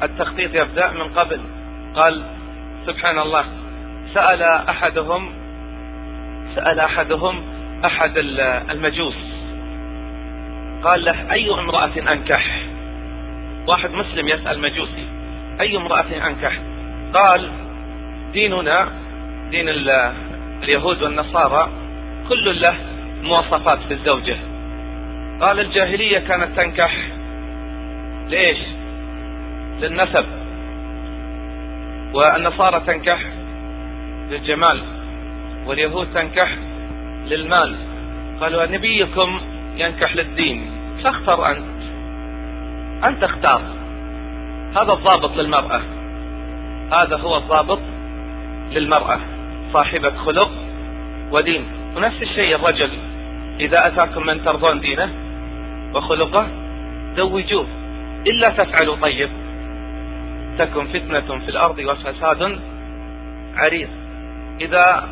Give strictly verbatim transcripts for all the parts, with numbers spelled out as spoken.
التخطيط يبدأ من قبل. قال سبحان الله، سأل أحدهم سأل أحدهم أحد المجوس، قال له أي امرأة أنكح؟ واحد مسلم يسأل مجوسي أي امرأة أنكح؟ قال ديننا دين اليهود والنصارى كل له مواصفات في الزوجة. قال الجاهلية كانت تنكح ليش؟ للنسب، والنصارى تنكح للجمال، واليهود تنكح للمال. قالوا نبيكم ينكح للدين، فاختر أنت أنت اختار. هذا الضابط للمرأة، هذا هو الضابط للمرأة، صاحبة خلق ودين. ونفس الشيء الرجل، إذا أتاكم من ترضون دينه وخلقه زوجوه، إلا تفعلوا طيب تكن فتنة في الأرض وفساد عريض. إذا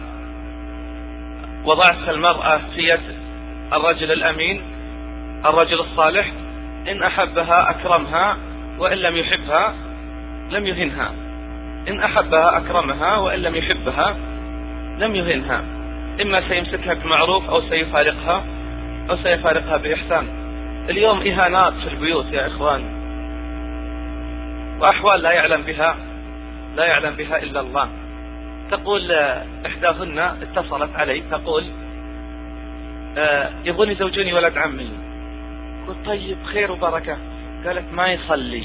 وضعت المرأة في يد الرجل الأمين الرجل الصالح، إن أحبها أكرمها، وإن لم يحبها لم يهنها. إن أحبها أكرمها، وإن لم يحبها لم يهنها. إما سيمسكها بمعروف أو سيفارقها أو سيفارقها بإحسان. اليوم إهانات في البيوت يا إخوان، وأحوال لا يعلم بها لا يعلم بها إلا الله. تقول إحداهن اتصلت علي تقول آه يبغون يزوجوني ولد عمي. قلت طيب خير وبركة. قالت ما يصلي.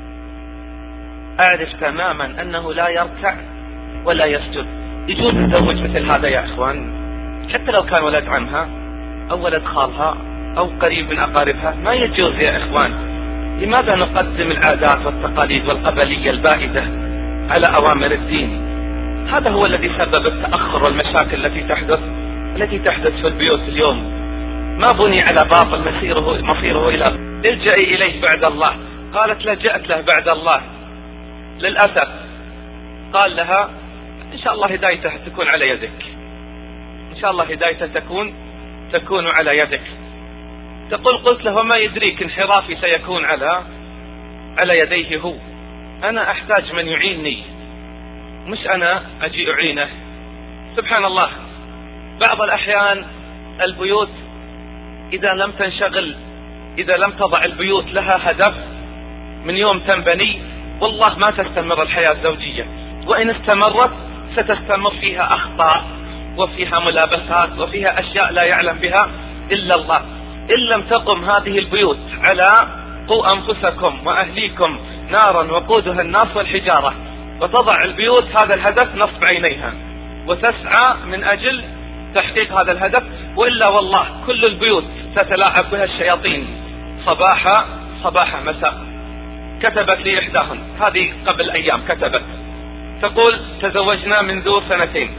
أعرف تماما أنه لا يركع ولا يسجد. يجوز تزوج مثل هذا يا إخوان؟ حتى لو كان ولد عمها أو ولد خالها أو قريب من أقاربها، ما يجوز يا إخوان. لماذا نقدم العادات والتقاليد والقبلية البائدة على أوامر الدين؟ هذا هو الذي سبب التأخر والمشاكل التي تحدث التي تحدث في البيوت اليوم. ما بني على باطل مصيره مصيره إلى الجئي إليه بعد الله. قالت لجأت له بعد الله للأسف. قال لها إن شاء الله هدايته تكون على يدك، إن شاء الله هدايته تكون تكون على يدك. تقول قلت له ما يدريك انحرافي سيكون على على يديه هو. أنا أحتاج من يعينني، مش أنا أجي أعينه. سبحان الله. بعض الأحيان البيوت إذا لم تنشغل، إذا لم تضع البيوت لها هدف من يوم تنبني، والله ما تستمر الحياة الزوجية. وإن استمرت ستستمر فيها أخطاء وفيها ملابسات وفيها أشياء لا يعلم بها إلا الله. إن لم تقم هذه البيوت على قوا أنفسكم وأهليكم نارا وقودها الناس والحجارة، وتضع البيوت هذا الهدف نصب عينيها وتسعى من أجل تحقيق هذا الهدف، وإلا والله كل البيوت تتلاعب بها الشياطين صباح صباح مساء. كتبت لي إحداهن هذه قبل أيام، كتبت تقول تزوجنا منذ سنتين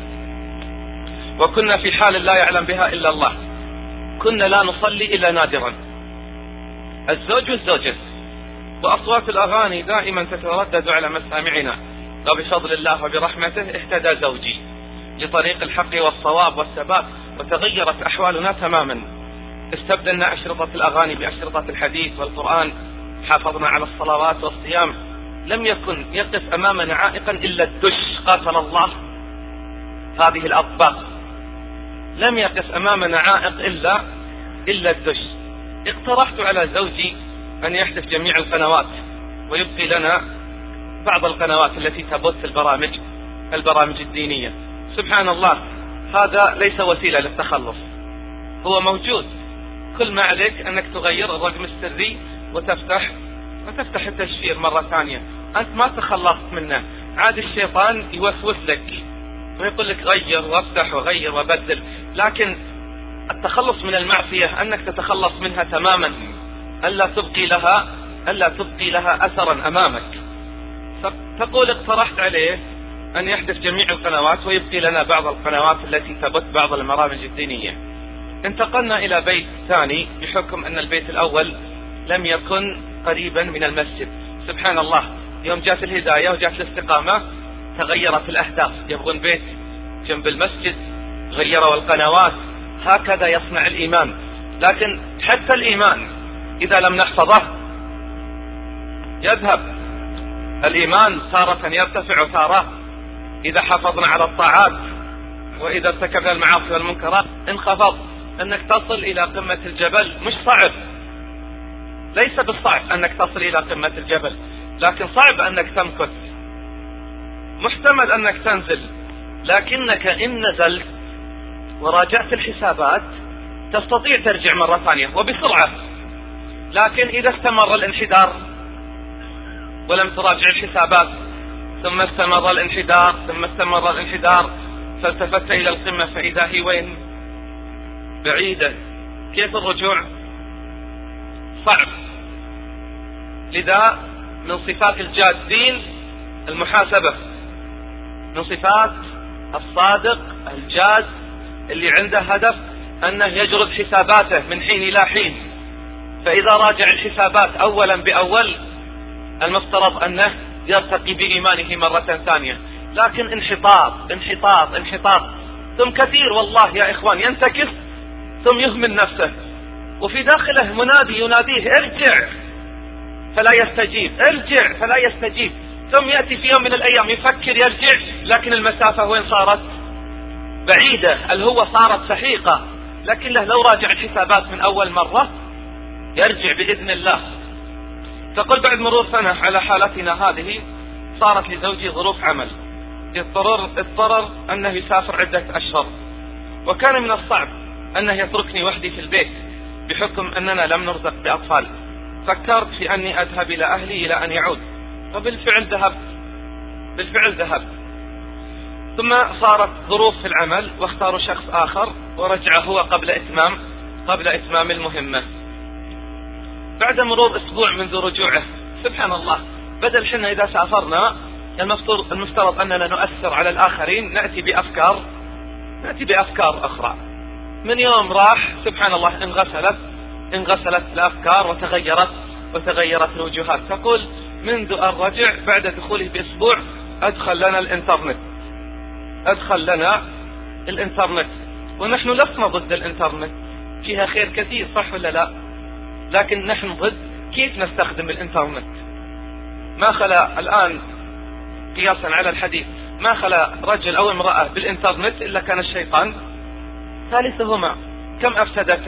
وكنا في حال لا يعلم بها إلا الله. كنا لا نصلي إلا نادرا، الزوج والزوجة، وأصوات الأغاني دائما تتردد على مسامعنا. وبفضل الله وبرحمته اهتدى زوجي لطريق الحق والصواب والثبات، وتغيرت أحوالنا تماما. استبدلنا أشرطة الأغاني بأشرطة الحديث والقرآن، حافظنا على الصلوات والصيام. لم يكن يقف أمامنا عائقا إلا الدش، قاتل الله هذه الأطباق. لم يقف أمامنا عائق إلا إلا الدش. اقترحت على زوجي أن يحذف جميع القنوات ويبقي لنا بعض القنوات التي تبث البرامج البرامج الدينية. سبحان الله، هذا ليس وسيلة للتخلص، هو موجود. كل ما عليك أنك تغير الرقم السري وتفتح وتفتح التشفير مرة ثانية. أنت ما تخلصت منه، عاد الشيطان يوسوس لك ويقول لك غير وافتح وغير وبدل. لكن التخلص من المعصية أنك تتخلص منها تماما، ألا تبقي لها ألا تبقي لها أثرا أمامك. تقول اقترحت عليه أن يحذف جميع القنوات ويبقي لنا بعض القنوات التي تبث بعض البرامج الدينية. انتقلنا إلى بيت ثاني بحكم أن البيت الأول لم يكن قريبا من المسجد. سبحان الله، يوم جاءت الهداية وجاءت الاستقامة تغيرت الأهداف. يبغون بيت جنب المسجد، غيروا القنوات. هكذا يصنع الإيمان. لكن حتى الإيمان إذا لم نحفظه يذهب. الإيمان تارة يرتفع وتارة إذا حافظنا على الطاعات وإذا ارتكبنا المعاصي والمنكرات انخفض. أنك تصل إلى قمة الجبل مش صعب، ليس بالصعب أنك تصل إلى قمة الجبل، لكن صعب أنك تمكث. محتمل أنك تنزل، لكنك إن نزلت وراجعت الحسابات تستطيع ترجع مرة ثانية وبسرعة. لكن إذا استمر الانحدار ولم تراجع الحسابات ثم استمر الانحدار ثم استمر الانحدار فالتفت إلى القمة فإذا هي وين؟ بعيدة. كيف الرجوع؟ صعب. لذا من صفات الجادين المحاسبة، من صفات الصادق الجاد اللي عنده هدف أنه يجرد حساباته من حين إلى حين. فإذا راجع الحسابات أولا بأول المفترض أنه يرتقي بإيمانه مرة ثانية. لكن انحطاط انحطاط انحطاط ثم كثير والله يا إخوان ينتكس ثم يهمل نفسه وفي داخله منادي يناديه ارجع فلا يستجيب، ارجع فلا يستجيب. ثم يأتي في يوم من الأيام يفكر يرجع، لكن المسافة وين صارت؟ بعيدة، الهوة صارت سحيقة. لكن له لو راجع الحسابات من أول مرة يرجع بإذن الله. تقول بعد مرور سنة على حالتنا هذه صارت لزوجي ظروف عمل، اضطرر, اضطرر أنه يسافر عدة أشهر، وكان من الصعب أنه يتركني وحدي في البيت بحكم أننا لم نرزق بأطفال. فكرت في أني أذهب إلى أهلي إلى أن يعود، وبالفعل ذهبت بالفعل ذهبت ثم صارت ظروف في العمل واختاروا شخص آخر ورجع هو قبل إتمام قبل إتمام المهمة. بعد مرور أسبوع منذ رجوعه سبحان الله، بدل حنا إذا سافرنا المفترض, المفترض أننا نؤثر على الآخرين، نأتي بأفكار نأتي بأفكار أخرى. من يوم راح سبحان الله انغسلت انغسلت الأفكار وتغيرت وتغيرت الوجوهات. تقول منذ أن رجع بعد دخوله بأسبوع أدخل لنا الإنترنت أدخل لنا الإنترنت ونحن لسنا ضد الإنترنت، فيها خير كثير صح ولا لا؟ لكن نحن ضد كيف نستخدم الإنترنت. ما خلا الآن قياسا على الحديث ما خلا رجل أو امرأة بالإنترنت إلا كان الشيطان ثالثهما. كم أفسدت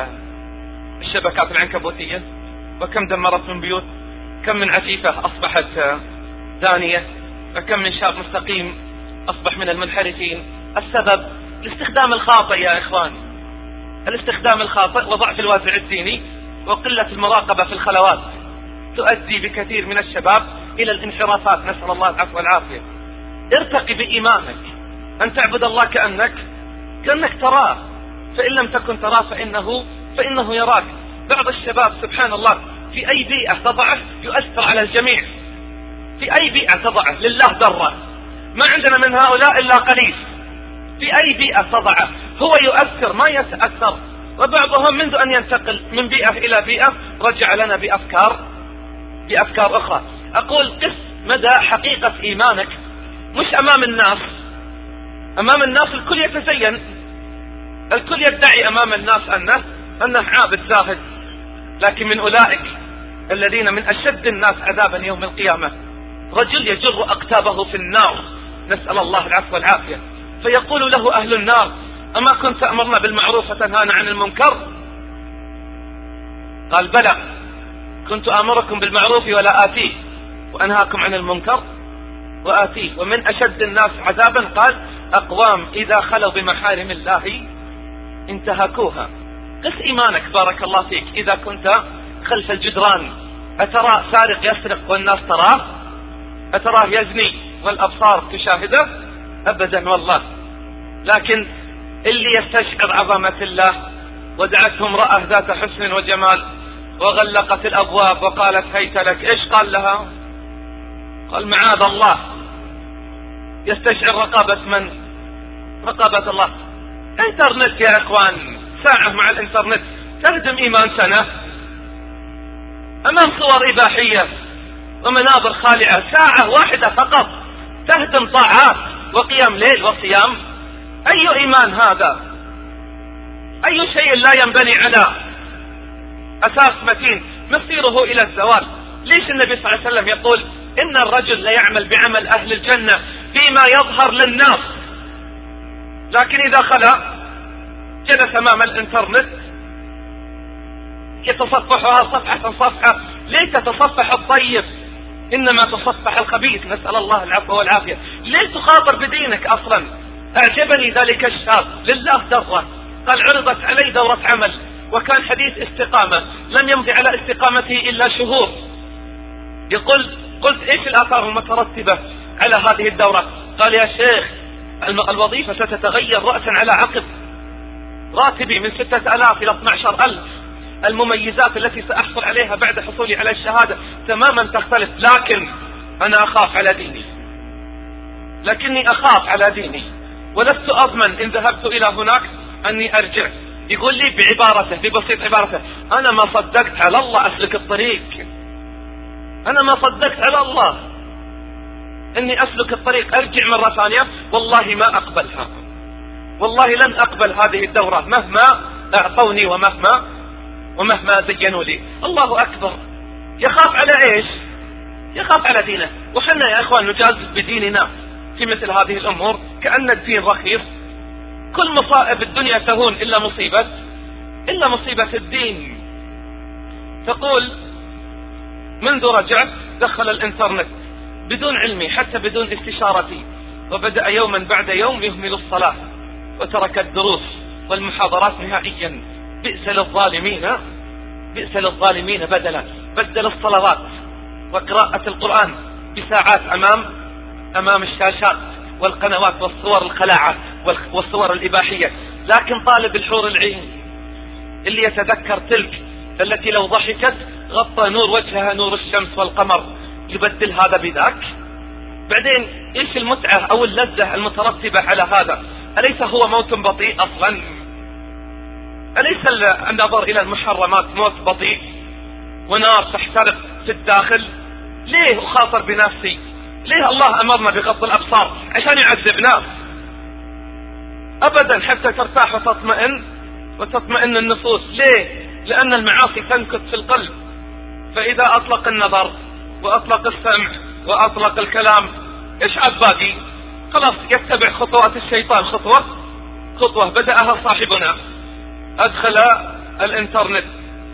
الشبكات العنكبوتية، وكم دمرت من بيوت، كم من عفيفة أصبحت زانية، وكم من شاب مستقيم أصبح من المنحرفين. السبب الاستخدام الخاطئ يا إخوان، الاستخدام الخاطئ وضعف الوازع الديني وقلة المراقبة في الخلوات تؤدي بكثير من الشباب إلى الانحرافات، نسأل الله العفو والعافية. ارتقي بإيمانك أن تعبد الله كأنك كأنك تراه، فإن لم تكن تراه فإنه فإنه يراك. بعض الشباب سبحان الله في أي بيئة تضعه يؤثر على الجميع، في أي بيئة تضعه لله ذرة، ما عندنا من هؤلاء إلا قليل. في أي بيئة تضعه هو يؤثر ما يتأثر. وبعضهم منذ أن ينتقل من بيئة إلى بيئة رجع لنا بأفكار بأفكار أخرى. أقول قس مدى حقيقة إيمانك مش أمام الناس. أمام الناس الكل يتزين، الكل يدعي أمام الناس أنه أنه عابد زاهد، لكن من أولئك الذين من أشد الناس عذابا يوم القيامة رجل يجر أقتابه في النار، نسأل الله العفو والعافية، فيقول له أهل النار أما كنت أمرنا بالمعروف وتنهانا عن المنكر؟ قال بلى كنت أمركم بالمعروف ولا آتيه وأنهاكم عن المنكر وآتيه. ومن أشد الناس عذابا قال أقوام إذا خلوا بمحارم الله انتهكوها. قس إيمانك بارك الله فيك. إذا كنت خلف الجدران أترى سارق يسرق والناس تراه؟ أتراه يزني والأبصار تشاهده؟ أبدا والله. لكن اللي يستشعر عظمة الله ودعته امرأة ذات حسن وجمال وغلقت الأبواب وقالت هيت لك، إيش قال لها؟ قال معاذ الله. يستشعر رقابة من؟ رقابة الله. انترنت يا إخوان، ساعة مع الانترنت تهدم إيمان سنة. أمام صور إباحية ومناظر خالعة ساعة واحدة فقط تهدم طاعات وقيام ليل وصيام. أي إيمان هذا؟ أي شيء لا ينبني على أساس متين مصيره إلى الزوال. ليش النبي صلى الله عليه وسلم يقول إن الرجل ليعمل بعمل أهل الجنة فيما يظهر للناس، لكن إذا خلا جلس أمام الإنترنت يتصفحها صفحة صفحة. ليه تتصفح الطيب إنما تصفح الخبيث؟ نسأل الله العفو والعافية. ليه تخاطر بدينك أصلا؟ أعجبني ذلك الشاب لله دره، قال عرضت علي دورة عمل وكان حديث استقامة، لم يمضي على استقامته إلا شهور. يقول قلت إيش الآثار المترتبة على هذه الدورة؟ قال يا شيخ الوظيفة ستتغير رأسا على عقب، راتبي من ستة آلاف إلى اثني عشر ألف، المميزات التي سأحصل عليها بعد حصولي على الشهادة تماما تختلف، لكن أنا أخاف على ديني، لكني أخاف على ديني ولست أضمن إن ذهبت إلى هناك أني أرجع. يقول لي بعبارته ببسيط عبارته: أنا ما صدقت على الله أسلك الطريق، أنا ما صدقت على الله أني أسلك الطريق أرجع مرة ثانية، والله ما أقبلها، والله لن أقبل هذه الدورة مهما أعطوني ومهما ومهما زينوا لي. الله أكبر. يخاف على إيش؟ يخاف على دينه. وحنا يا إخوان نجازف بديننا في مثل هذه الأمور كأن الدين رخيص. كل مصائب الدنيا تهون إلا مصيبة إلا مصيبة الدين. تقول منذ رجعت دخل الإنترنت بدون علمي حتى بدون استشارتي، وبدأ يوما بعد يوم يهمل الصلاة وترك الدروس والمحاضرات نهائيا. بئس للظالمين بئس للظالمين بدلا. بدل الصلوات وقراءة القرآن بساعات أمام أمام الشاشات والقنوات والصور الخلاعة والصور الإباحية. لكن طالب الحور العين اللي يتذكر تلك التي لو ضحكت غطى نور وجهها نور الشمس والقمر، يبدل هذا بذاك. بعدين إيش المتعة أو اللذة المترتبة على هذا؟ أليس هو موت بطيء أصلا؟ أليس النظر إلى المحرمات موت بطيء ونار تحترق في الداخل؟ ليه أخاطر بنفسي؟ ليه الله أمرنا بغض الأبصار؟ عشان يعذب ناس؟ أبدا، حتى ترتاح وتطمئن وتطمئن النفوس. ليه؟ لأن المعاصي تنكت في القلب، فإذا أطلق النظر وأطلق السمع وأطلق الكلام إيش عاد باقي؟ خلاص يتبع خطوات الشيطان خطوة خطوة بدأها صاحبنا. أدخل الإنترنت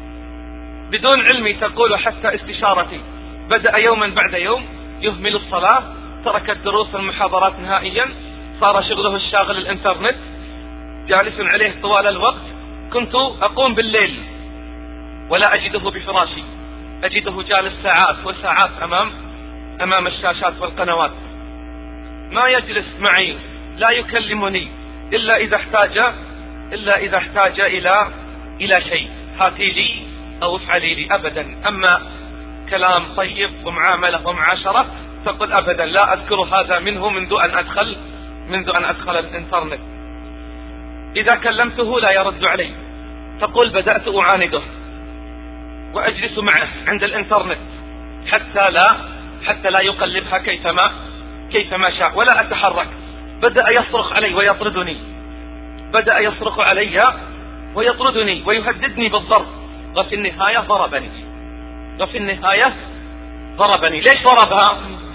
بدون علمي تقول حتى استشارتي، بدأ يوما بعد يوم يهمل الصلاة، ترك الدروس والمحاضرات نهائيا، صار شغله الشاغل الإنترنت، جالس عليه طوال الوقت. كنت أقوم بالليل ولا أجده بفراشي، أجده جالس ساعات وساعات أمام أمام الشاشات والقنوات. ما يجلس معي، لا يكلمني إلا إذا احتاج إلا إذا احتاج إلى إلى شيء، هاتي لي أو افعلي لي. أبدا. أما كلام طيب ومعاملة ومعاشرة تقول أبدا لا أذكر هذا منه منذ أن أدخل منذ أن أدخل الإنترنت. إذا كلمته لا يرد علي، تقول بدأت أعانده وأجلس معه عند الإنترنت حتى لا حتى لا يقلبها كيفما كيفما شاء ولا أتحرك. بدأ يصرخ علي ويطردني، بدأ يصرخ علي ويطردني ويهددني بالضرب، وفي النهاية ضربني وفي النهاية ضربني. ليش ضربها؟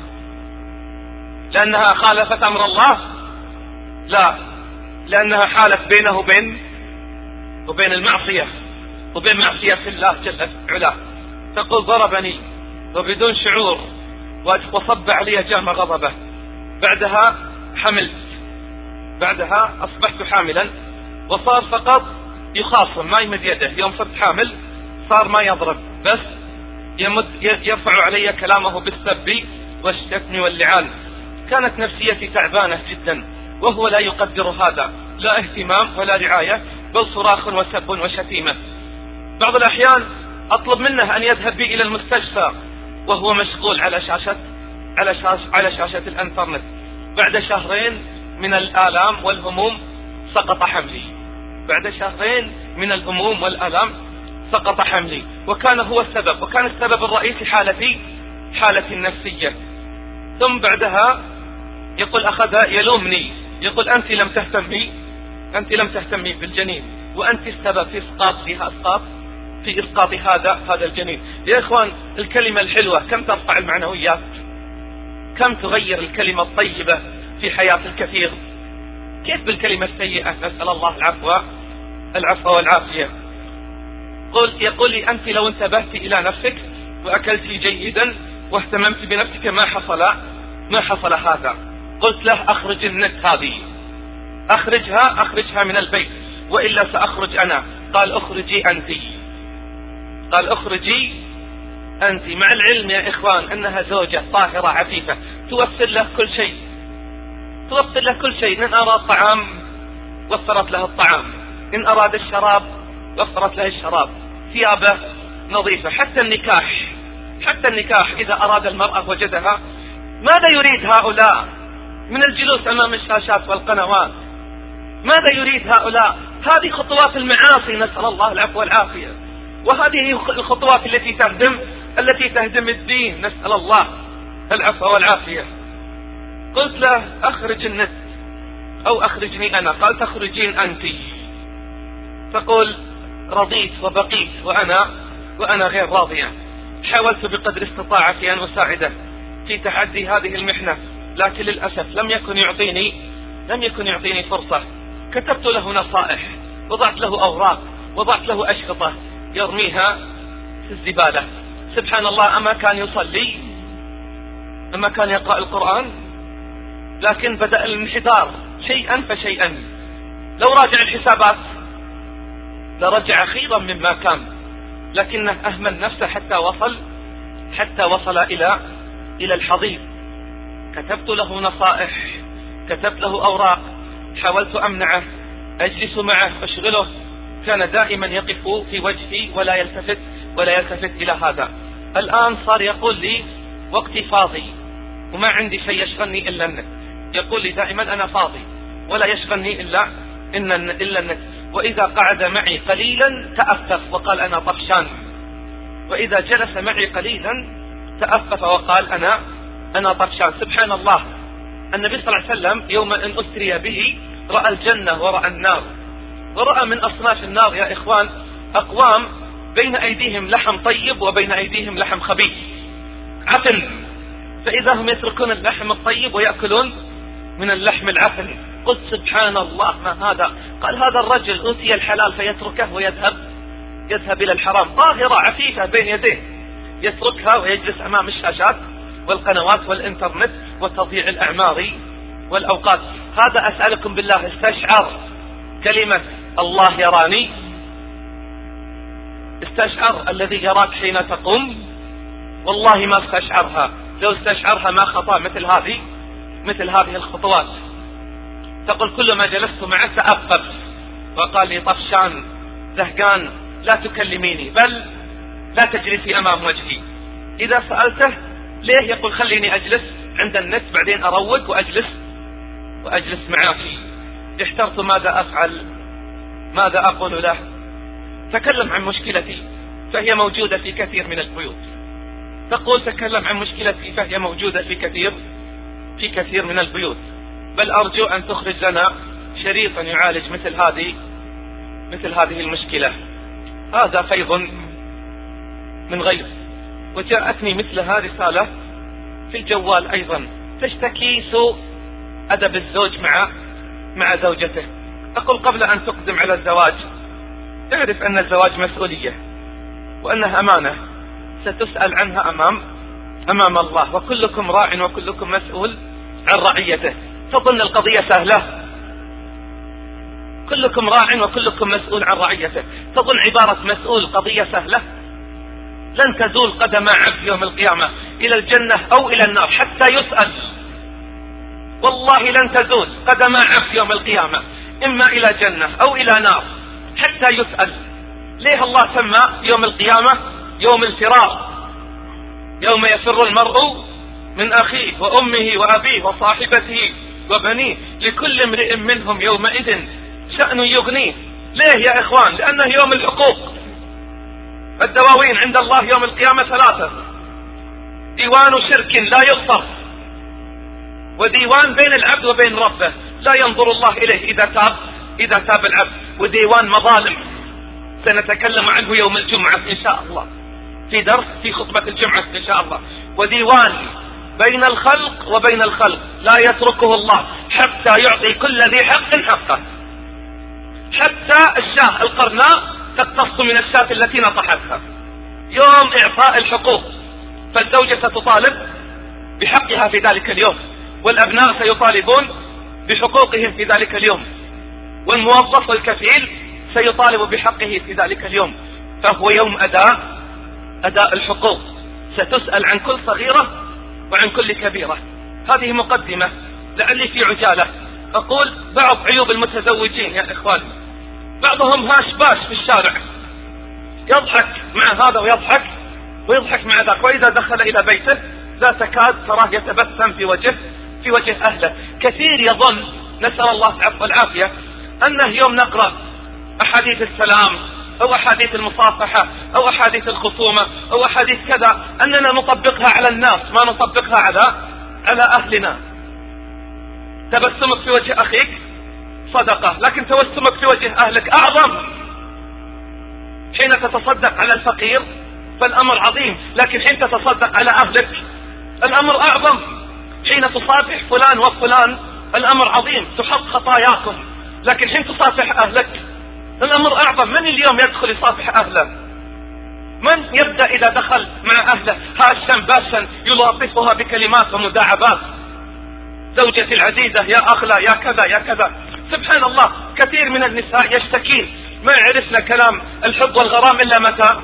لأنها خالفت أمر الله؟ لا، لأنها حالت بينه وبين وبين المعصية وبين معصية الله جل وعلا. تقول ضربني وبدون شعور وصب علي جام غضبه. بعدها حملت، بعدها أصبحت حاملا، وصار فقط يخاصم ما يمد يده. يوم صرت حامل صار ما يضرب، بس يمد يرفع علي كلامه بالسب والشتم واللعان. كانت نفسيتي تعبانة جدا، وهو لا يقدر هذا، لا اهتمام ولا رعاية، بل صراخ وسب وشتيمة. بعض الأحيان أطلب منه أن يذهب بي إلى المستشفى وهو مشغول على شاشة على شاشة على شاشة الإنترنت. بعد شهرين من الآلام والهموم سقط حملي، بعد شهرين من الهموم والآلام سقط حملي، وكان هو السبب، وكان السبب الرئيسي حالتي حالتي النفسية. ثم بعدها يقول أخذ يلومني، يقول أنت لم تهتمي أنت لم تهتمي بالجنين، وأنت السبب في إسقاط فيها إسقاط في إسقاط هذا هذا الجنين. يا إخوان الكلمة الحلوة كم ترفع المعنويات، كم تغير الكلمة الطيبة في حياة الكثير. كيف بالكلمة السيئة؟ نسأل الله العفو العفو والعافية. قل يقول لي أنت لو انتبهت إلى نفسك وأكلت جيدا واهتممت بنفسك ما حصل ما حصل هذا. قلت له أخرج النت هذه، أخرجها أخرجها من البيت وإلا سأخرج أنا. قال أخرجي أنت، قال أخرجي أنت، مع العلم يا إخوان أنها زوجة طاهرة عفيفة توفر له كل شيء، توفر له كل شيء. إن أراد طعام وفرت له الطعام، إن أراد الشراب وفرت له الشراب، ثيابه نظيفة، حتى النكاح حتى النكاح إذا أراد المرأة وجدها. ماذا يريد هؤلاء من الجلوس أمام الشاشات والقنوات؟ ماذا يريد هؤلاء؟ هذه خطوات المعاصي، نسأل الله العفو والعافية، وهذه الخطوات التي تهدم التي تهدم الدين، نسأل الله العفو والعافية. قلت له أخرج النت أو أخرجني أنا. قال تخرجين أنت. تقول رضيت وبقيت وأنا وأنا غير راضية. حاولت بقدر استطاعتي أن أساعده في تحدي هذه المحنة، لكن للأسف لم يكن يعطيني لم يكن يعطيني فرصة. كتبت له نصائح، وضعت له أوراق، وضعت له أشرطة يرميها في الزبالة. سبحان الله، أما كان يصلي، أما كان يقرأ القرآن، لكن بدأ الانحدار شيئا فشيئا. لو راجع الحسابات لرجع خيرا مما كان، لكنه أهمل نفسه حتى وصل حتى وصل إلى إلى الحضيض. كتبت له نصائح، كتبت له أوراق، حاولت أمنعه، أجلس معه أشغله، كان دائما يقف في وجهي ولا يلتفت ولا يلتفت إلى هذا. الآن صار يقول لي وقتي فاضي وما عندي شيء يشغلني إلا النت. يقول لي دائما أنا فاضي ولا يشغلني إلا إلا النت. وإذا قعد معي قليلا تأفف وقال أنا طفشان، وإذا جلس معي قليلا تأفف وقال أنا أنا طفشان. سبحان الله، النبي صلى الله عليه وسلم يوم أن أسري به رأى الجنة ورأى النار، ورأى من أصناف النار يا إخوان أقوام بين أيديهم لحم طيب وبين أيديهم لحم خبيث عفن، فإذا هم يتركون اللحم الطيب ويأكلون من اللحم العفن. قلت سبحان الله ما هذا؟ قال هذا الرجل أوتي الحلال فيتركه ويذهب يذهب إلى الحرام. طاهرة عفيفة بين يديه يتركها ويجلس أمام الشاشات والقنوات والإنترنت وتضييع الأعمار والأوقات. هذا أسألكم بالله استشعر كلمة الله يراني؟ استشعر الذي يراك حين تقوم؟ والله ما استشعرها. لو استشعرها ما خطأ مثل هذه مثل هذه الخطوات. تقول كل ما جلست معه تأفف وقال لي طفشان زهقان لا تكلميني، بل لا تجلسي أمام وجهي. إذا سألته ليه يقول خليني أجلس عند النت بعدين أروق وأجلس وأجلس معك. احترت ماذا أفعل، ماذا أقول له. تكلم عن مشكلتي فهي موجودة في كثير من البيوت. تقول تكلم عن مشكلتي فهي موجودة في كثير في كثير من البيوت. بل أرجو أن تخرج لنا شريطا يعالج مثل هذه مثل هذه المشكلة. هذا فيض من غير. وجاءتني مثلها رسالة في الجوال أيضا تشتكي سوء أدب الزوج مع مع زوجته. أقول قبل أن تقدم على الزواج اعرف أن الزواج مسؤولية وأنها أمانة ستسأل عنها أمام أمام الله، وكلكم راع وكلكم مسؤول عن رعيته. تظن القضية سهلة؟ كلكم راع وكلكم مسؤول عن رعيته. تظن عبارة مسؤول قضية سهلة؟ لن تزول قدم عبد يوم القيامة إلى الجنة أو إلى النار حتى يسأل. والله لن تزول قدم عبد يوم القيامة إما إلى جنة أو إلى نار حتى يسأل. ليه الله سمى يوم القيامة يوم الفرار؟ يوم يفر المرء من أخيه وأمه وأبيه وصاحبته وبنيه لكل امرئ منهم يومئذ شأن يغنيه. ليه يا إخوان؟ لأنه يوم الحقوق. الدواوين عند الله يوم القيامة ثلاثة: ديوان شرك لا يغفر، وديوان بين العبد وبين ربه لا ينظر الله إليه إذا تاب إذا تاب العبد، وديوان مظالم سنتكلم عنه يوم الجمعة إن شاء الله في درس في خطبة الجمعة إن شاء الله، وديوان بين الخلق وبين الخلق لا يتركه الله حتى يعطي كل ذي حق حقه. حتى الشاة القرناء تقتص من الشاة التي نطحتها. يوم إعطاء الحقوق، فالزوجة ستطالب بحقها في ذلك اليوم، والأبناء سيطالبون بحقوقهم في ذلك اليوم، والموظف والكفيل سيطالب بحقه في ذلك اليوم. فهو يوم أداء أداء الحقوق، ستسأل عن كل صغيرة وعن كل كبيرة. هذه مقدمة لعلي في عجالة أقول بعض عيوب المتزوجين يا إخواني. بعضهم هاش باش في الشارع، يضحك مع هذا ويضحك ويضحك مع ذاك، وإذا دخل إلى بيته لا تكاد تراه يتبسم في وجه في وجه أهله. كثير يظن، نسأل الله العفو والعافية، أنه يوم نقرأ أحاديث السلام أو أحاديث المصافحة أو أحاديث الخصومة أو أحاديث كذا أننا نطبقها على الناس، ما نطبقها على على أهلنا. تبسمك في وجه أخيك صدقة، لكن تبسمك في وجه أهلك أعظم. حين تتصدق على الفقير فالأمر عظيم، لكن حين تتصدق على أهلك الأمر أعظم. حين تصافح فلان وفلان الأمر عظيم، تحط خطاياكم، لكن حين تصافح أهلك الأمر أعظم. من اليوم يدخل يصافح أهله؟ من يبدأ إذا دخل مع أهله هاشا باشا يلاطفها بكلمات ومداعبات؟ زوجتي العزيزة، يا أغلى، يا كذا يا كذا. سبحان الله، كثير من النساء يشتكين ما عرفنا كلام الحب والغرام إلا متى؟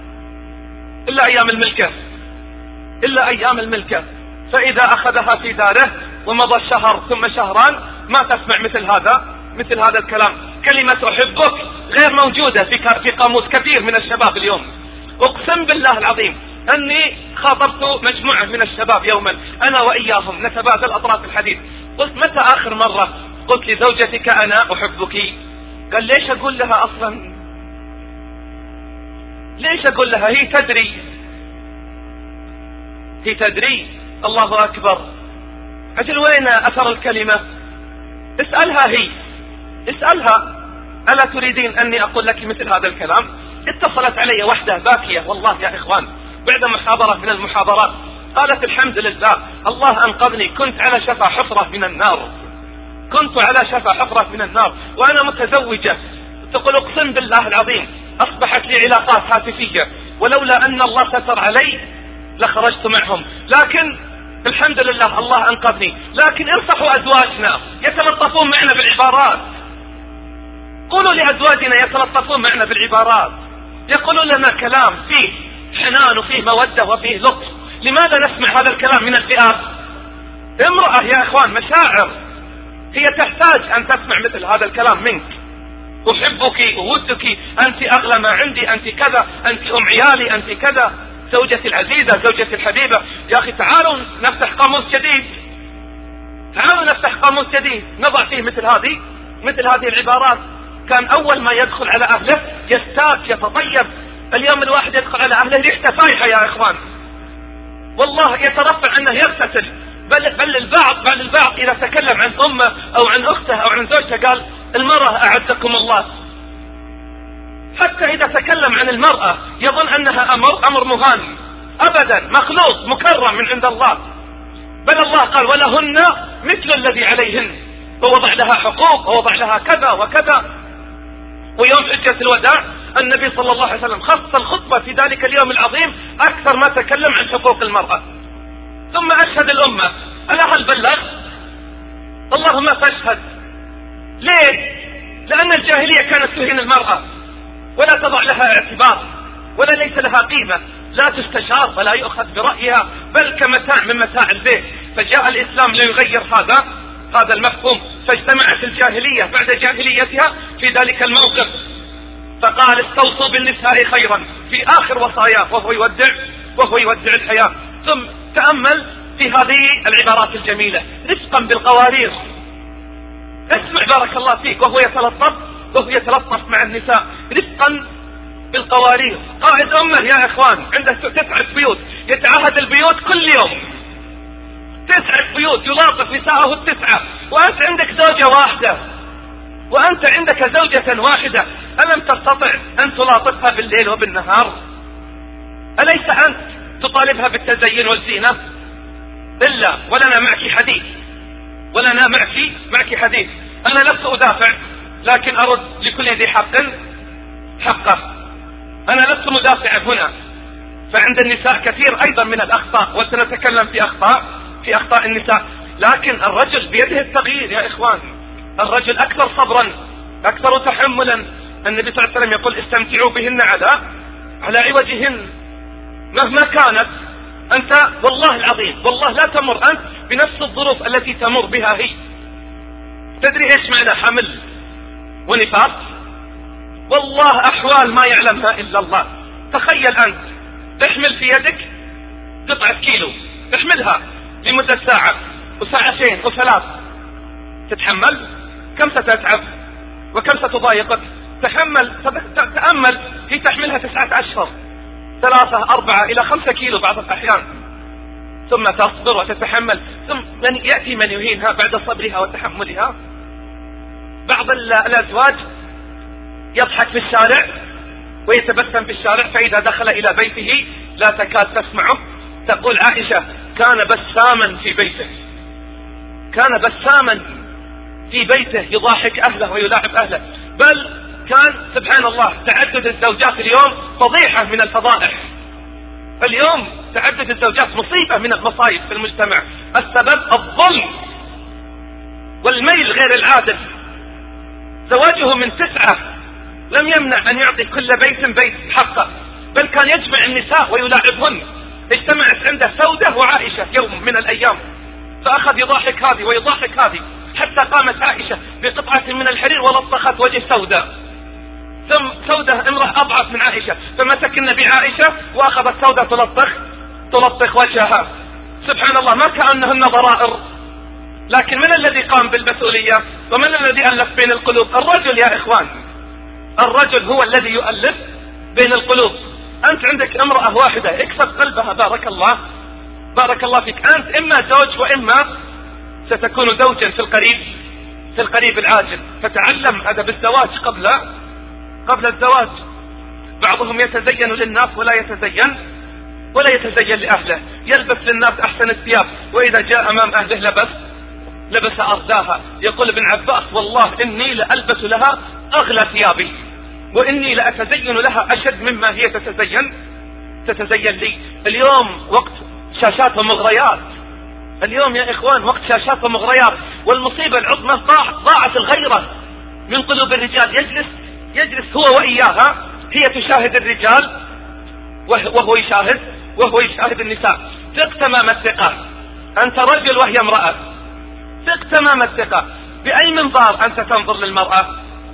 إلا أيام الملكة، إلا أيام الملكة. فإذا أخذها في داره ومضى شهر ثم شهران ما تسمع مثل هذا مثل هذا الكلام. كلمة أحبك غير موجودة في في قاموس كثير من الشباب اليوم. أقسم بالله العظيم أني خاطبت مجموعة من الشباب يوما أنا وإياهم نتبادل أطراف الحديث. قلت متى آخر مرة قلت لزوجتك أنا أحبك؟ قال ليش أقول لها أصلا؟ ليش أقول لها؟ هي تدري هي تدري الله أكبر. أجل وين أثر الكلمة؟ اسألها هي، اسألها ألا تريدين أني أقول لك مثل هذا الكلام؟ اتصلت علي وحدة باكية والله يا إخوان بعد محاضرة من المحاضرات، قالت الحمد لله الله أنقذني، كنت على شفا حفرة من النار، كنت على شفا حفرة من النار وأنا متزوجة. تقول أقسم بالله العظيم أصبحت لي علاقات هاتفية ولولا أن الله ستر علي لخرجت معهم، لكن الحمد لله الله أنقذني. لكن انصحوا أزواجنا يتلطفون معنا بالعبارات. قولوا لأزواجنا يتلطفون معنا بالعبارات، يقولون لنا كلام فيه حنان وفيه مودة وفيه لطف. لماذا نسمع هذا الكلام من الفئات؟ امرأة يا إخوان مشاعر، هي تحتاج أن تسمع مثل هذا الكلام منك. أحبك، أودك، أنت أغلى ما عندي، أنت كذا، أنت أم عيالي، أنت كذا، زوجتي العزيزة، زوجتي الحبيبة. يا أخي تعالوا نفتح قاموس جديد، تعالوا نفتح قاموس جديد نضع فيه مثل هذه مثل هذه العبارات. كان أول ما يدخل على أهله يستاك يتطيب، اليوم الواحد يدخل على أهله ريحته فايحة يا إخوان، والله يترفع أنه يغتسل. بل, بل البعض بل البعض إذا تكلم عن أمه أو عن أخته أو عن زوجته قال المرأة أعزكم الله. حتى إذا تكلم عن المرأة يظن أنها أمر أمر مهان، أبدا، مخلوق مكرم من عند الله. بل الله قال ولهن مثل الذي عليهن، ووضع لها حقوق ووضع لها كذا وكذا. ويوم حجة الوداع النبي صلى الله عليه وسلم خص الخطبة في ذلك اليوم العظيم أكثر ما تكلم عن حقوق المرأة. ثم أشهد الأمة، ألا هل بلغ؟ اللهم فاشهد. ليه؟ لأن الجاهلية كانت تهين المرأة ولا تضع لها اعتبار ولا ليس لها قيمة، لا تستشار ولا يؤخذ برأيها، بل كمتاع من متاع البيت. فجاء الإسلام ليغير هذا هذا المفهوم، فاجتمعت الجاهلية بعد جاهليتها في ذلك الموقف، فقال استوصوا بالنساء خيرا في آخر وصاياه وهو يودع وهو يودع الحياة. ثم تأمل في هذه العبارات الجميلة، رفقا بالقوارير. اسمع بارك الله فيك وهو يتلطف وهو يتلطف مع النساء، رفقا بالقوارير. قائد أمة يا إخوان عنده تسعة بيوت، يتعهد البيوت كل يوم، تسعة بيوت يلاطف نساءه التسعة، وأنت عندك زوجة واحدة وأنت عندك زوجة واحدة، ألم تستطع أن تلاطفها بالليل وبالنهار؟ أليس أنت تطالبها بالتزين والزينة؟ لا، ولنا معك حديث، ولنا معك معك حديث. أنا لست أدافع، لكن أرد لكل ذي حق حقه. أنا لست مدافعا هنا، فعند النساء كثير أيضا من الأخطاء، وسنتكلم في أخطاء في أخطاء النساء، لكن الرجل بيده التغيير يا إخوان. الرجل أكثر صبرا، أكثر تحملا. النبي صلى الله عليه وسلم يقول استمتعوا بهن على على عوجهن مهما كانت. أنت والله العظيم والله لا تمر أنت بنفس الظروف التي تمر بها هي. تدري إيش معنى حمل ونفاس؟ والله أحوال ما يعلمها إلا الله. تخيل أنت تحمل في يدك قطعة كيلو، تحملها لمدة ساعة وساعتين وثلاث، تتحمل؟ كم ستتعب وكم ستضايقك؟ تحمل، تأمل، هي تحملها تسعة أشهر، ثلاثة أربعة إلى خمسة كيلو بعض الأحيان، ثم تصبر وتتحمل، ثم من يأتي من يهينها بعد صبرها وتحملها. بعض الأزواج يضحك في الشارع ويتبسم في الشارع، فإذا دخل إلى بيته لا تكاد تسمعه. تقول عائشة كان بساما في بيته، كان بساما في بيته يضاحك أهله ويلاعب أهله. بل كان سبحان الله تعدد الزوجات اليوم فضيحة من الفضائح. اليوم تعدد الزوجات مصيبة من المصايب في المجتمع. السبب الظلم والميل غير العادل. زواجه من تسعة لم يمنع أن يعطي كل بيت بيت حقه، بل كان يجمع النساء ويلاعبهن. اجتمعت عنده سودة وعائشة يوم من الأيام، فأخذ يضاحك هذه ويضاحك هذه، حتى قامت عائشة بقطعة من الحرير ولطخت وجه سودة. ثم سودة امرأة أضعف من عائشة، فمسك النبي عائشة وأخذت سودة تلطخ تلطخ وجهها. سبحان الله، ما كأنهن ضرائر. لكن من الذي قام بالمسؤولية ومن الذي ألف بين القلوب؟ الرجل يا إخوان، الرجل هو الذي يؤلف بين القلوب. أنت عندك امرأة واحدة اكسب قلبها، بارك الله بارك الله فيك. أنت إما زوج وإما ستكون زوجا في القريب في القريب العاجل. فتعلم أدب الزواج قبل قبل الزواج. بعضهم يتزين للناس ولا يتزين ولا يتزين لأهله، يلبس للناس أحسن الثياب، وإذا جاء أمام أهله لبس لبس أرداها. يقول ابن عباس والله إني لألبس لها أغلى ثيابي، وإني لأتزين لها أشد مما هي تتزين تتزين لي. اليوم وقت شاشات ومغريات، اليوم يا إخوان وقت شاشات ومغريات. والمصيبة العظمى ضاعت الغيرة من قلوب الرجال. يجلس يجلس هو وإياها، هي تشاهد الرجال وهو يشاهد وهو يشاهد النساء. ثق تمام الثقة، أنت رجل وهي امرأة، ثق تمام الثقة. بأي منظار أنت تنظر للمرأة؟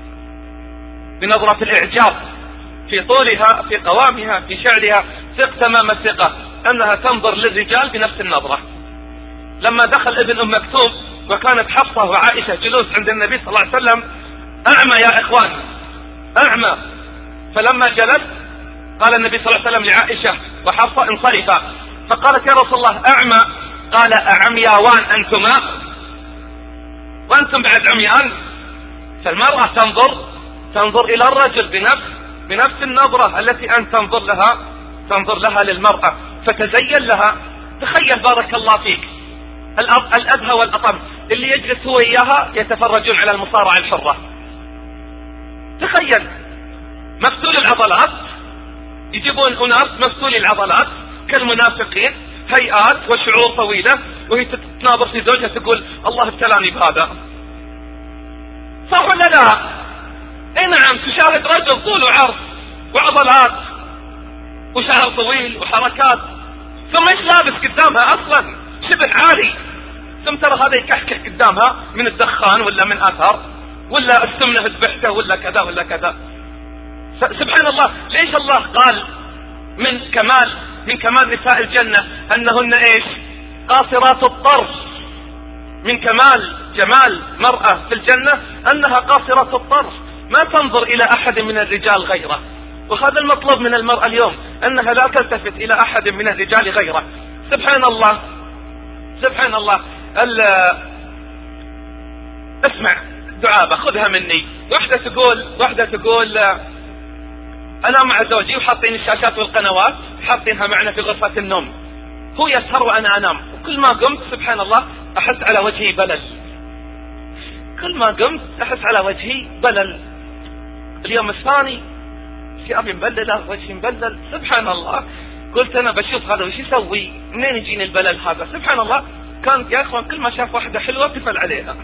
بنظرة الإعجاب في طولها، في قوامها، في شعرها. ثق تمام الثقة أنها تنظر للرجال بنفس النظرة. لما دخل ابن أم مكتوم وكانت حفصة وعائشة جلوس عند النبي صلى الله عليه وسلم، أعمى يا إخوان، أعمى. فلما جلس قال النبي صلى الله عليه وسلم لعائشة وحفصة انصرفا، فقالت يا رسول الله أعمى؟ قال أعمياوان أنتما وأنتم بعد عميان. فالمرأة تنظر تنظر إلى الرجل بنفس بنفس النظرة التي أنت تنظر لها تنظر لها للمرأة، فتزين لها. تخيل بارك الله فيك الأبهى والأطم اللي يجلس هو إياها يتفرجون على المصارعة الحرة. تخيل مفتول العضلات، يجيبون أناس مفتول العضلات كالمنافقين، هيئات وشعور طويلة، وهي تتناظر في زوجها تقول الله ابتلاني بهذا. صح ولا لا؟ اي نعم. تشاهد رجل طول وعرض وعضلات وشعر طويل وحركات، ثم ايش لابس قدامها اصلا؟ شبه عالي. ثم ترى هذا يكحكح قدامها من الدخان ولا من اثر ولا السمنة ذبحته ولا كذا ولا كذا. سبحان الله. ليش الله قال من كمال من كمال نساء الجنة أنهن إيش؟ قاصرات الطرف. من كمال جمال مرأة في الجنة أنها قاصرات الطرف، ما تنظر إلى أحد من الرجال غيره. وهذا المطلوب من المرأة اليوم، أنها لا تلتفت إلى أحد من الرجال غيره. سبحان الله سبحان الله. اسمع دعابة خذها مني. واحدة تقول واحدة تقول أنا مع زوجي وحاطين الشاشات والقنوات حاطينها معنا في غرفة النوم، هو يسهر وأنا أنام. كل ما قمت سبحان الله أحس على وجهي بلل، كل ما قمت أحس على وجهي بلل. اليوم الثاني ثيابي مبللة، وجهي مبلل، سبحان الله. قلت أنا بشوف هذا وش يسوي، منين يجيني البلل هذا؟ سبحان الله. كان يا أخوان كل ما شاف واحدة حلوة تفل عليها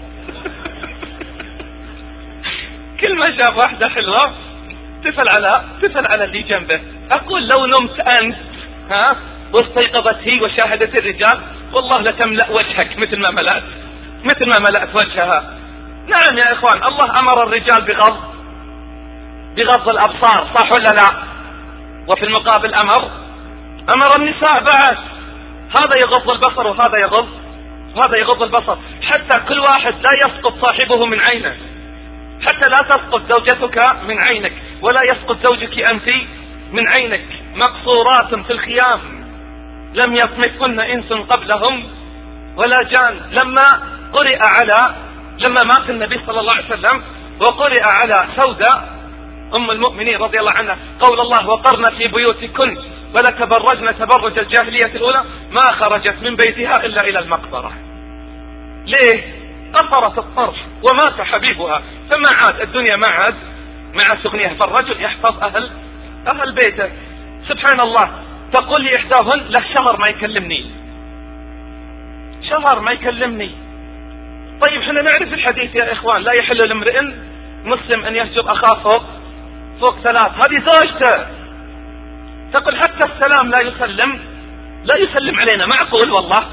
كل ما شاف واحدة حلوة تفل على تفل على اللي جنبه. أقول لو نمت أنت ها واستيقظت هي وشاهدت الرجال والله لتملأ وجهك مثل ما ملأت مثل ما ملأت وجهها. نعم يا إخوان، الله أمر الرجال بغض بغض الأبصار، صح ولا لا؟ وفي المقابل أمر أمر النساء بعد، هذا يغض البصر وهذا يغض وهذا يغض البصر، حتى كل واحد لا يسقط صاحبه من عينه، حتى لا تسقط زوجتك من عينك ولا يسقط زوجك أنت من عينك. مقصورات في الخيام لم يطمثهن إنس قبلهم ولا جان. لما قرئ على لما مات النبي صلى الله عليه وسلم وقرئ على سودة أم المؤمنين رضي الله عنها قول الله وقرن في بيوتكن ولا تبرجن تبرج الجاهلية الأولى ما خرجت من بيتها إلا إلى المقبرة. ليه؟ قصرت الطرف ومات حبيبها، فما عاد الدنيا ما عاد مع سغنيها، فالرجل يحفظ أهل أهل بيته. سبحان الله. تقول لي إحداهن له شهر ما يكلمني، شهر ما يكلمني. طيب احنا نعرف الحديث يا إخوان، لا يحل لامرئ مسلم أن يهجر أخاه فوق فوق ثلاث. هذه زوجته تقول حتى السلام لا يسلم لا يسلم علينا. معقول والله؟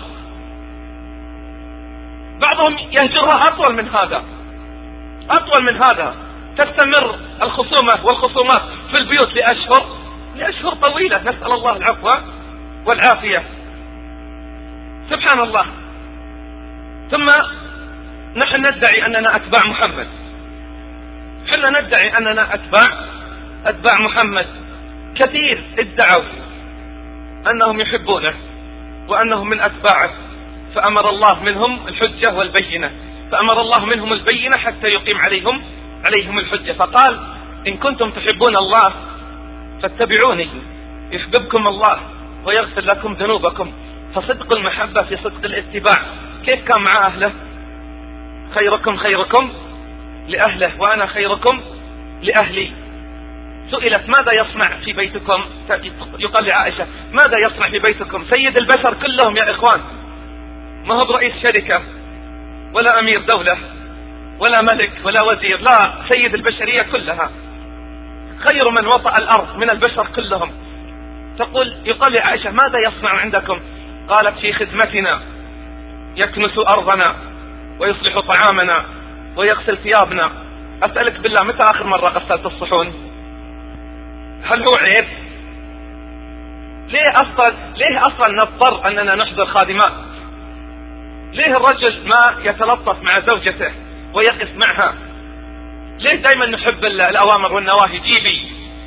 بعضهم يهجرها أطول من هذا أطول من هذا تستمر الخصومة والخصومات في البيوت لأشهر لأشهر طويلة، نسأل الله العفو والعافية. سبحان الله. ثم نحن ندعي أننا أتباع محمد، حنا ندعي أننا أتباع أتباع محمد. كثير ادعوا أنهم يحبونه وأنهم من أتباعه، فأمر الله منهم الحجة والبينة، فأمر الله منهم البينة حتى يقيم عليهم عليهم الحجة، فقال إن كنتم تحبون الله فاتبعوني يحببكم الله ويغفر لكم ذنوبكم. فصدق المحبة في صدق الاتباع. كيف كان مع أهله؟ خيركم خيركم لأهله وأنا خيركم لأهلي. سئلت ماذا يصنع في بيتكم؟ يقال لعائشة ماذا يصنع في بيتكم؟ سيد البشر كلهم يا إخوان، ما هو رئيس شركة ولا أمير دولة ولا ملك ولا وزير، لا، سيد البشرية كلها، خير من وطأ الأرض من البشر كلهم. تقول يقال لعائشة ماذا يصنع عندكم؟ قالت في خدمتنا يكنس أرضنا ويصلح طعامنا ويغسل ثيابنا. أسألك بالله متى آخر مرة غسلت الصحون؟ هل هو عيب؟ ليه أصلا ليه أصلا نضطر أننا نحضر خادمات؟ ليه الرجل ما يتلطف مع زوجته ويقف معها؟ ليه دائما نحب الأوامر والنواهي؟ جيبي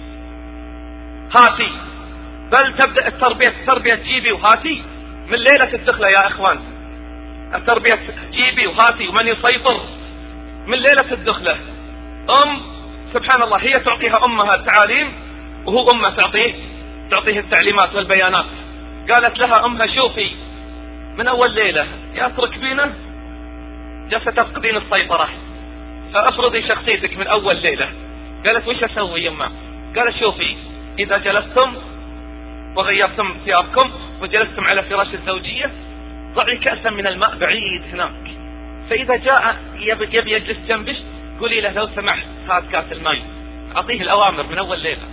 هاتي، بل تبدأ التربية التربية جيبي وهاتي من ليلة الدخلة يا إخوان. التربية جيبي وهاتي، ومن يسيطر من ليلة الدخلة. أم سبحان الله هي تعطيها أمها التعاليم وهو أمها تعطيه تعطيه التعليمات والبيانات. قالت لها أمها شوفي من أول ليلة يا تركبينه جالسة تفقدين السيطرة، فأفرضي شخصيتك من أول ليلة. قالت وش أسوي يما؟ قالت شوفي إذا جلستم وغيرتم ثيابكم وجلستم على فراش الزوجية ضعي كأسا من الماء بعيد هناك، فإذا جاء يبي يجلس جنبش قولي له لو سمحت هات كاس الماء. أعطيه الأوامر من أول ليلة.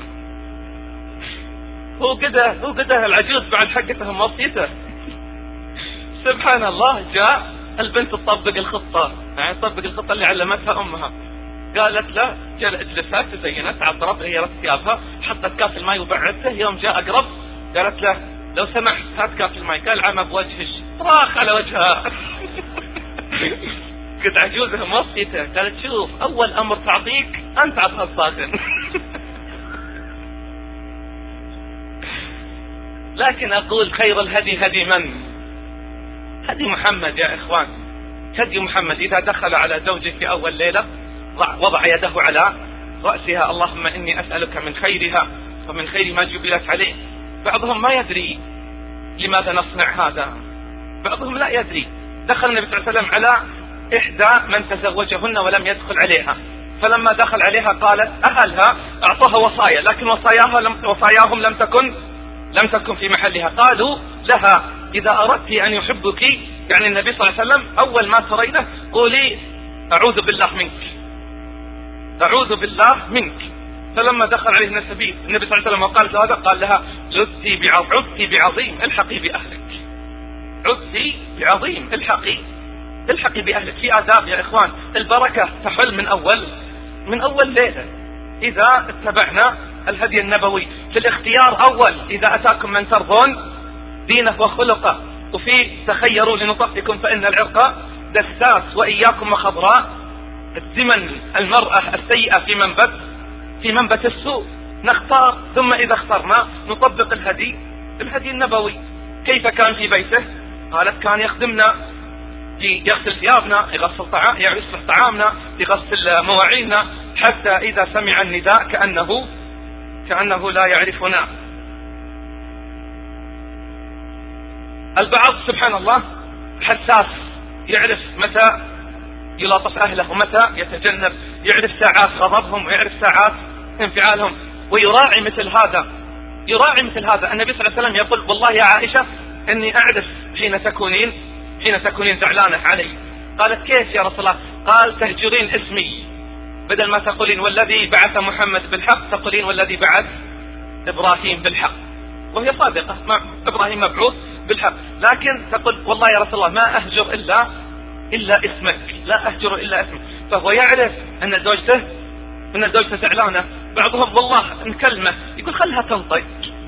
هو كده هو كده العجوز بعد حقته موصيته. سبحان الله. جاء البنت تطبق الخطة، يعني تطبق الخطة اللي علمتها أمها. قالت له اجلسها، تزينت، عطرت، غيرت ثيابها، حطت كاس الماء وبعدته. يوم جاء أقرب قالت له لو سمحت هات كاس الماء. قال عمى بوجهش، راخ على وجهها. قلت عجوزها موصيته. قالت شوف أول أمر تعطيك أنت عطها الصاغن. لكن أقول خير الهدي هدي من؟ هدي محمد يا إخوان. هدي محمد. إذا دخل على زوجك في أول ليلة وضع يده على رأسها اللهم إني أسألك من خيرها ومن خير ما جبلت عليه. بعضهم ما يدري لماذا نصنع هذا، بعضهم لا يدري. دخل النبي صلى الله عليه وسلم على إحدى من تزوجهن ولم يدخل عليها، فلما دخل عليها قالت أهلها أعطوها وصايا، لكن وصاياها لم وصاياهم لم تكن لم تكن في محلها. قالوا لها إذا أردت أن يحبك، يعني النبي صلى الله عليه وسلم، أول ما ترينه قولي أعوذ بالله منك، أعوذ بالله منك. فلما دخل عليه النبي النبي صلى الله عليه وسلم وقالت له هذا، قال لها عدتي بعظيم بعظيم الحقي بأهلك، عدتي بعظيم الحقي الحقي بأهلك. في آداب يا إخوان، البركة تحل من أول من أول ليلة إذا اتبعنا الهدي النبوي في الاختيار. أول إذا أتاكم من ترضون دينه وخلقه، وفي تخيروا لنطفكم فإن العرق دساس وإياكم وخضراء الزمن المرأة السيئة في منبت في منبت السوء. نختار، ثم إذا اخترنا نطبق الهدي الهدي النبوي. كيف كان في بيته؟ قالت كان يخدمنا، يغسل ثيابنا، يغسل طعام، يصلح طعامنا، يغسل مواعيننا، حتى إذا سمع النداء كأنه كأنه لا يعرفنا. البعض سبحان الله حساس، يعرف متى يلاطف أهله ومتى يتجنب، يعرف ساعات غضبهم ويعرف ساعات انفعالهم، ويراعي مثل هذا يراعي مثل هذا. النبي صلى الله عليه وسلم يقول والله يا عائشة إني أعرف حين تكونين حين تكونين زعلانة علي. قالت كيف يا رسول الله؟ قال تهجرين اسمي، بدل ما تقولين والذي بعث محمد بالحق تقولين والذي بعث إبراهيم بالحق، وهي صادقة، مع إبراهيم مبعوث بالحق، لكن تقول والله يا رسول الله ما أهجر إلا إلا اسمك، لا أهجر إلا اسمك. فهو يعرف أن زوجته أن زوجته زعلانة. بعضهم والله نكلمه يقول خلها تنطق.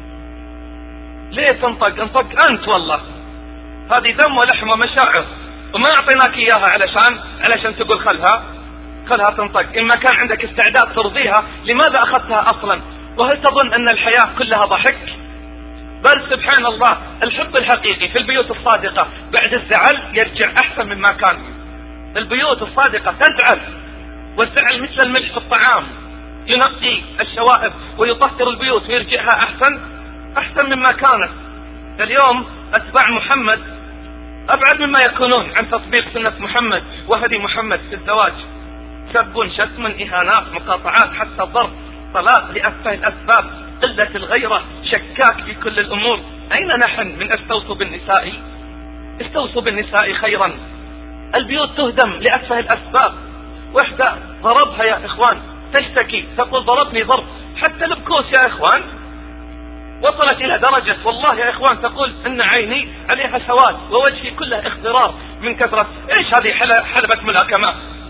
ليه تنطق؟ انطق أنت، والله هذه دم ولحم ومشاعر، وما أعطيناك إياها علشان علشان تقول خلها خلها تنطق. إما كان عندك استعداد ترضيها لماذا أخذتها أصلا؟ وهل تظن أن الحياة كلها ضحك؟ بل سبحان الله الحب الحقيقي في البيوت الصادقة بعد الزعل يرجع أحسن مما كان. البيوت الصادقة تزعل، والزعل مثل الملح في الطعام، ينقي الشوائب ويطهر البيوت ويرجعها أحسن أحسن مما كانت. اليوم أتباع محمد أبعد مما يكونون عن تطبيق سنة محمد وهدي محمد في الزواج. سب، شتم، إهانات، مقاطعات، حتى الضرب، طلاق لأتفه الأسباب، قلة الغيرة، شكاك في كل الأمور. أين نحن من استوصوا بالنساء استوصوا بالنساء خيرا؟ البيوت تهدم لأتفه الأسباب. وحدة ضربها يا إخوان تشتكي تقول ضربني ضرب، حتى البكوس يا إخوان وصلت إلى درجة والله يا إخوان تقول إن عيني عليها سواد ووجهي كله اخضرار من كثرة. إيش هذه حلبة ملاكمة؟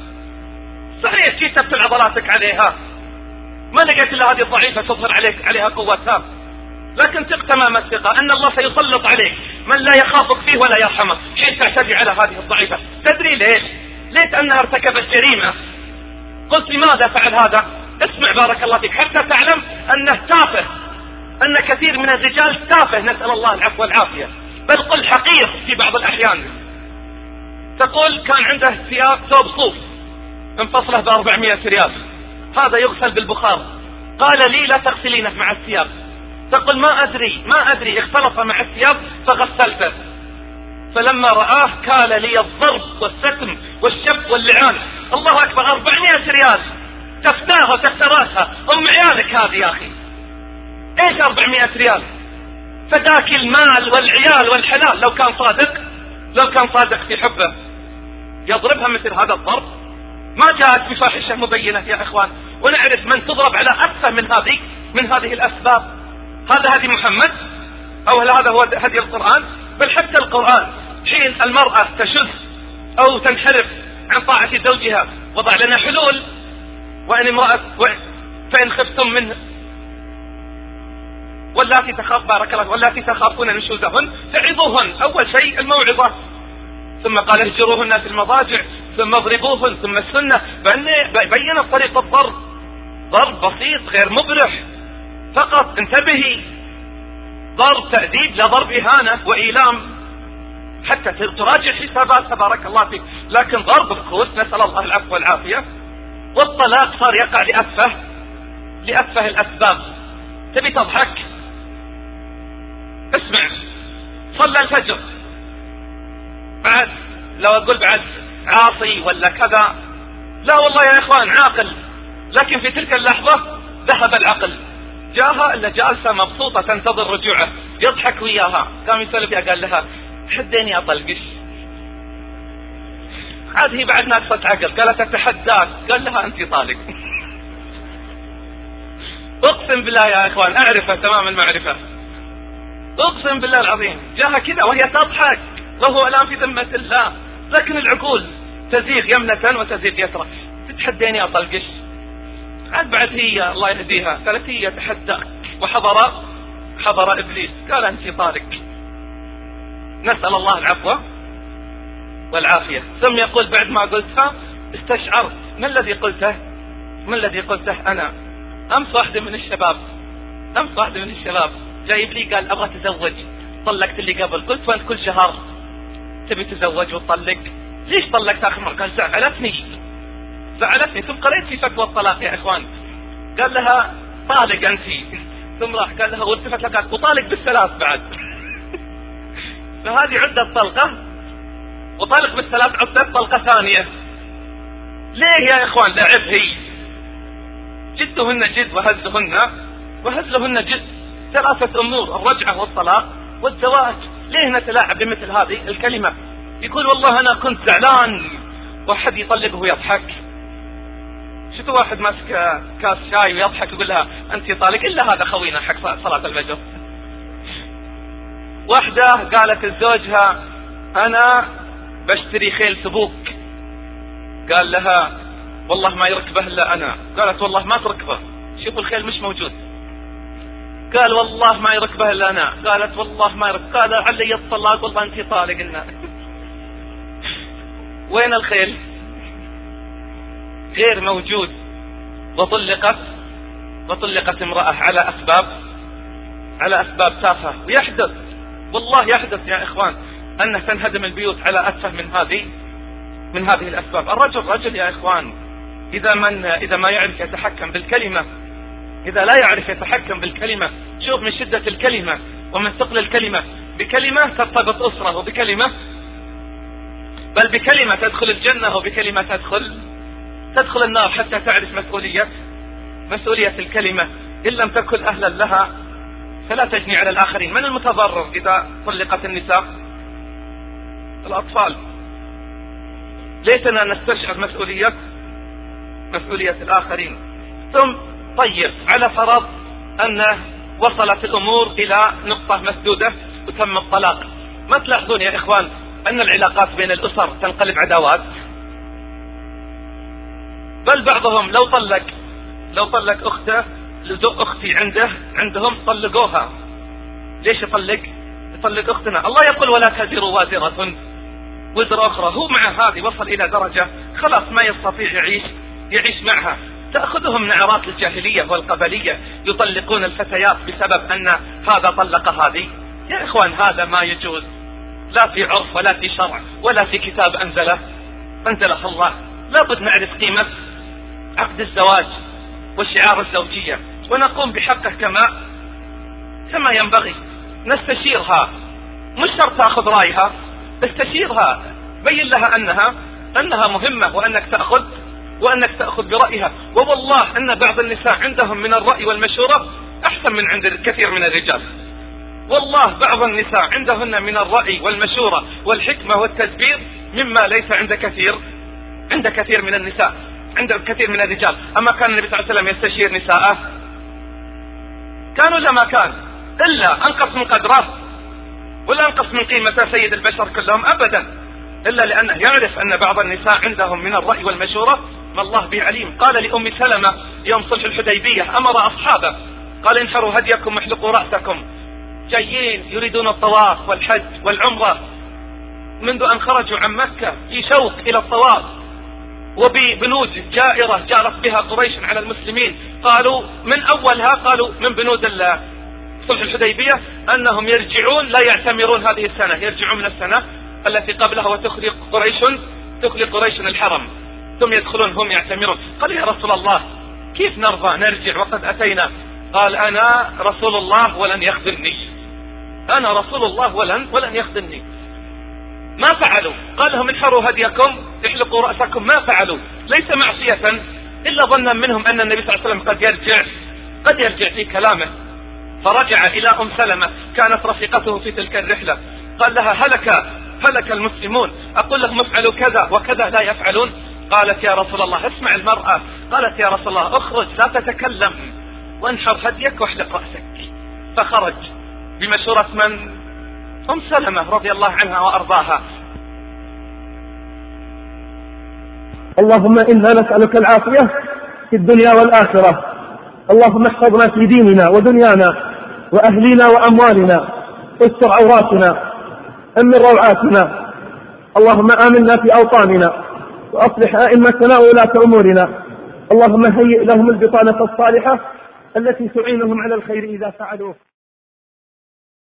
صحيح كتبت عضلاتك عليها، ما لقيت إلا هذه الضعيفة تظهر عليك عليها قوتها، لكن ثق تمام الثقة أن الله سيسلط عليك من لا يخافك فيه ولا يرحمك حين تعتدي على هذه الضعيفة. تدري ليش؟ ليت أنها ارتكبت جريمة. قلت لماذا فعل هذا؟ اسمع بارك الله فيك حتى تعلم أنه تافه، أن كثير من الرجال تافه، نسأل الله العفو والعافية، بل قل حقير في بعض الأحيان. تقول كان عنده ثياب ثوب صوف انفصله بأربعمائة ريال، هذا يغسل بالبخار، قال لي لا تغسلينه مع الثياب. تقول ما أدري ما أدري اختلط مع الثياب فغسلته، فلما رآه قال لي الضرب والستم والشب واللعان. الله أكبر، أربعمائة ريال تفتاها وتختراتها أم عيالك هذه يا أخي. ايش أربعمائة ريال؟ فداك المال والعيال والحلال. لو كان صادق لو كان صادق في حبه يضربها مثل هذا الضرب؟ ما جاءت بفاحشة مبينة يا إخوان، ونعرف من تضرب على أكثر من هذه من هذه الأسباب. هذا هدي محمد أو هذا هو هدي القرآن؟ بل حتى القرآن حين المرأة تشذ أو تنحرف عن طاعة زوجها وضع لنا حلول. وإن امرأة فإن خفتم منه واللاتي تخاف بارك الله واللاتي تخافون نشوزهن فعظوهن. أول شيء الموعظة، ثم قال اهجروهن في المضاجع، ثم اضربوهن، ثم السنة. بين طريق الضرب، ضرب بسيط غير مبرح فقط، انتبهي، ضرب تأديب لا ضرب إهانة وإيلام حتى تراجع حساباتها بارك الله فيك. لكن ضرب بخوت نسأل الله العفو والعافية. والطلاق صار يقع لأتفه لأتفه الأسباب. تبي تضحك؟ اسمع، صلى الفجر بعد لو أقول بعد عاصي ولا كذا، لا والله يا إخوان عاقل، لكن في تلك اللحظة ذهب العقل، جاها إلا جالسة مبسوطة تنتظر رجوعه، يضحك وياها، قام يسولف فيها، قال لها حديني أطلقش. عاد هي بعد ناقصة عقل، قالت أتحداك، قال لها أنت طالق. أقسم بالله يا إخوان أعرفه تمام المعرفة، أقسم بالله العظيم، جاها كذا وهي تضحك وهو الآن في ذمة الله، لكن العقول تزيغ يمنة وتزيغ يسرى. تتحديني أطلقش. عاد بعد هي الله يهديها قالت هي تحداك، وحضر حضر إبليس قال أنت طالق. نسأل الله العفو والعافية. ثم يقول بعد ما قلتها استشعرت ما الذي قلته ما الذي قلته أنا. أمس واحدة من الشباب أمس واحدة من الشباب جايب لي قال أبغى تزوج، طلقت اللي قبل. قلت وانت كل شهر تبي تزوج وتطلق؟ ليش طلقت آخر مرة؟ قال زعلتني زعلتني ثم قريت في فتوى الطلاق يا إخوان، قال لها طالق أنت. ثم راح قال لها والتفت لها قال وطالق بالثلاث بعد. فهذه عدة طلقة، وطالق بالثلاث عدة طلقة ثانية. ليه يا إخوان؟ لعب هي، جدهن جد وهزهن وهزلهن جد. ثلاثة أمور: الرجعة والطلاق والزواج. ليه نتلاعب بمثل هذه الكلمة؟ يقول والله أنا كنت زعلان، واحد يطلقه ويضحك. شفتوا واحد ماسك كاس شاي ويضحك يقول لها أنت طالق؟ إلا هذا خوينا حق صلاة الفجر. واحدة قالت لزوجها أنا بشتري خيل سبوك، قال لها والله ما يركبه إلا أنا، قالت والله ما تركبه، شوفوا الخيل مش موجود. قال والله ما يركبه إلا أنا، قالت والله ما يركب، قال علي الطلاق، والله أنت طالق لنا. وين الخيل؟ غير موجود. وطلقت وطلقت امرأة على أسباب على أسباب تافهة. ويحدث والله يحدث يا إخوان أنه تنهدم البيوت على أتفه من هذه من هذه الأسباب. الرجل رجل يا إخوان، إذا من إذا ما يعرف يتحكم بالكلمة، إذا لا يعرف يتحكم بالكلمة، شوف من شدة الكلمة ومن ثقل الكلمة، بكلمة ترتبط أسرة، وبكلمة بل بكلمة تدخل الجنة، وبكلمة تدخل تدخل النار، حتى تعرف مسؤولية مسؤولية الكلمة. إن لم تكن أهلا لها فلا تجني على الآخرين. من المتضرر إذا طلقت النساء؟ الأطفال. ليتنا نستشعر مسؤولية مسؤولية الآخرين. ثم طيب، على فرض أن وصلت الأمور إلى نقطة مسدودة وتم الطلاق، ما تلاحظون يا إخوان أن العلاقات بين الأسر تنقلب عداوات؟ بل بعضهم لو طلق لو طلق أخته أختي عنده عندهم طلقوها. ليش يطلق؟ يطلق أختنا. الله يقول ولا تزر وازرة وزر أخرى. هو مع هذه وصل إلى درجة خلاص ما يستطيع يعيش يعيش معها. تأخذهم نعرات الجاهلية والقبلية، يطلقون الفتيات بسبب أن هذا طلق هذه. يا إخوان هذا ما يجوز، لا في عرف ولا في شرع ولا في كتاب أنزله أنزله الله. لابد نعرف قيمة عقد الزواج وشعار الزوجية، ونقوم بحقه كما كما ينبغي. نستشيرها، مش شرط تأخذ رأيها، استشيرها، بين لها أنها أنها مهمة، وأنك تأخذ وأنك تأخذ برأيها. ووالله أن بعض النساء عندهم من الرأي والمشورة أحسن من عند الكثير من الرجال. والله بعض النساء عندهن من الرأي والمشورة والحكمة والتدبير مما ليس عند كثير عند كثير من النساء عند كثير من الرجال. أما كان النبي صلى الله عليه وسلم يستشير نساءه؟ كان ولا ما كان؟ إلا أنقص من قدره ولا أنقص من قيمة سيد البشر كلهم؟ أبدا، إلا لأنه يعرف أن بعض النساء عندهم من الرأي والمشورة ما الله به عليم. قال لأم سلمة يوم صلح الحديبية أمر أصحابه قال انحروا هديكم واحلقوا رأسكم، جايين يريدون الطواف والحج والعمرة منذ أن خرجوا عن مكة في شوق إلى الطواف، وببنود جائرة جارت بها قريش على المسلمين. قالوا من أولها قالوا من بنود صلح الحديبية أنهم يرجعون لا يعتمرون هذه السنة، يرجعون من السنة التي قبلها وتخلي قريش تخلي قريش الحرم، ثم يدخلون هم يعتمرون. قال يا رسول الله كيف نرضى نرجع وقد أتينا؟ قال أنا رسول الله ولن يخذلني، أنا رسول الله ولن ولن يخذلني. ما فعلوا. قال لهم انحروا هديكم احلقوا رأسكم، ما فعلوا، ليس معصية إلا ظنا منهم أن النبي صلى الله عليه وسلم قد يرجع قد يرجع في كلامه. فرجع إلى أم سلمة كانت رفيقته في تلك الرحلة، قال لها هلك هلك المسلمون، أقول لهم افعلوا كذا وكذا لا يفعلون. قالت يا رسول الله اسمع المرأة، قالت يا رسول الله اخرج لا تتكلم وانحر هديك واحلق رأسك. فخرج بمشورة من؟ أم سلمة رضي الله عنها وأرضاها. اللهم إنا نسألك العافية في الدنيا والآخرة. اللهم احفظنا في ديننا ودنيانا وأهلنا وأموالنا، استر عوراتنا، أمن روعاتنا. اللهم آمنا في أوطاننا وأصلح أئمتنا وولاة أمورنا. اللهم هيئ لهم البطانة الصالحة التي تعينهم على الخير إذا فعلوه.